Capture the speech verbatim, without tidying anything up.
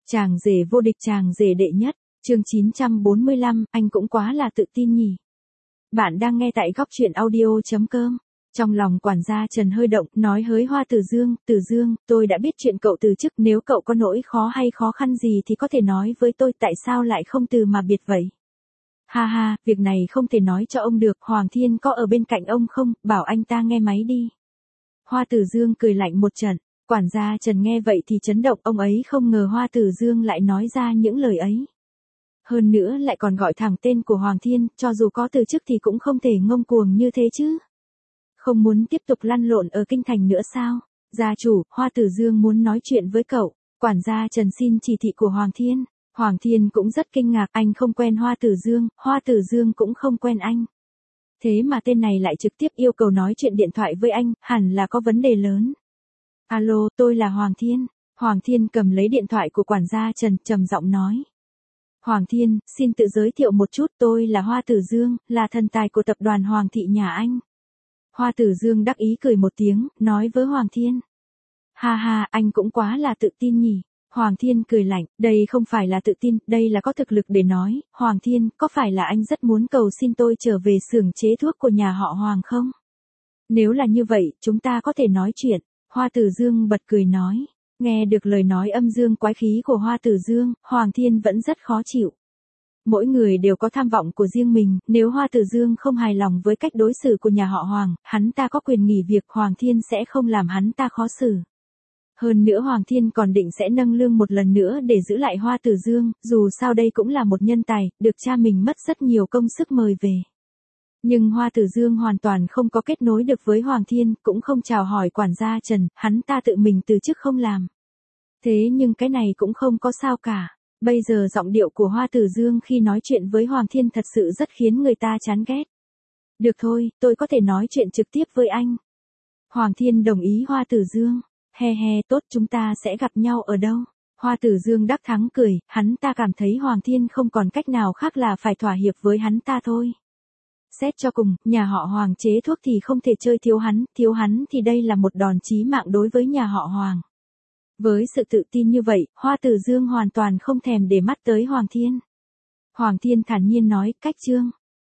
Chàng rể vô địch, chàng rể đệ nhất, chương chín trăm bốn mươi lăm, anh cũng quá là tự tin nhỉ. Bạn đang nghe tại góc truyện audio.com. Trong lòng quản gia Trần hơi động, nói hới Hoa Tử Dương, Tử Dương, tôi đã biết chuyện cậu từ chức, nếu cậu có nỗi khó hay khó khăn gì thì có thể nói với tôi, tại sao lại không từ mà biệt vậy? Ha ha, việc này không thể nói cho ông được, Hoàng Thiên có ở bên cạnh ông không, bảo anh ta nghe máy đi. Hoa Tử Dương cười lạnh một trận, quản gia Trần nghe vậy thì chấn động, ông ấy không ngờ Hoa Tử Dương lại nói ra những lời ấy. Hơn nữa lại còn gọi thẳng tên của Hoàng Thiên, cho dù có từ chức thì cũng không thể ngông cuồng như thế chứ. Không muốn tiếp tục lăn lộn ở kinh thành nữa sao? Gia chủ, Hoa Tử Dương muốn nói chuyện với cậu. Quản gia Trần xin chỉ thị của Hoàng Thiên. Hoàng Thiên cũng rất kinh ngạc, anh không quen Hoa Tử Dương, Hoa Tử Dương cũng không quen anh. Thế mà tên này lại trực tiếp yêu cầu nói chuyện điện thoại với anh, hẳn là có vấn đề lớn. Alo, tôi là Hoàng Thiên. Hoàng Thiên cầm lấy điện thoại của quản gia Trần, trầm giọng nói. Hoàng Thiên, xin tự giới thiệu một chút, tôi là Hoa Tử Dương, là thần tài của tập đoàn Hoàng thị nhà anh. Hoa Tử Dương đắc ý cười một tiếng, nói với Hoàng Thiên. Ha ha, anh cũng quá là tự tin nhỉ. Hoàng Thiên cười lạnh, đây không phải là tự tin, đây là có thực lực để nói. Hoàng Thiên, có phải là anh rất muốn cầu xin tôi trở về xưởng chế thuốc của nhà họ Hoàng không? Nếu là như vậy, chúng ta có thể nói chuyện. Hoa Tử Dương bật cười nói. Nghe được lời nói âm dương quái khí của Hoa Tử Dương, Hoàng Thiên vẫn rất khó chịu. Mỗi người đều có tham vọng của riêng mình, nếu Hoa Tử Dương không hài lòng với cách đối xử của nhà họ Hoàng, hắn ta có quyền nghỉ việc, Hoàng Thiên sẽ không làm hắn ta khó xử. Hơn nữa Hoàng Thiên còn định sẽ nâng lương một lần nữa để giữ lại Hoa Tử Dương, dù sao đây cũng là một nhân tài, được cha mình mất rất nhiều công sức mời về. Nhưng Hoa Tử Dương hoàn toàn không có kết nối được với Hoàng Thiên, cũng không chào hỏi quản gia Trần, hắn ta tự mình từ chức không làm. Thế nhưng cái này cũng không có sao cả. Bây giờ giọng điệu của Hoa Tử Dương khi nói chuyện với Hoàng Thiên thật sự rất khiến người ta chán ghét. Được thôi, tôi có thể nói chuyện trực tiếp với anh. Hoàng Thiên đồng ý Hoa Tử Dương. He he, tốt, chúng ta sẽ gặp nhau ở đâu? Hoa Tử Dương đắc thắng cười, hắn ta cảm thấy Hoàng Thiên không còn cách nào khác là phải thỏa hiệp với hắn ta thôi. Xét cho cùng, nhà họ Hoàng chế thuốc thì không thể chơi thiếu hắn, thiếu hắn thì đây là một đòn chí mạng đối với nhà họ Hoàng. Với sự tự tin như vậy, Hoa Tử Dương hoàn toàn không thèm để mắt tới Hoàng Thiên. Hoàng Thiên thản nhiên nói, cách chương,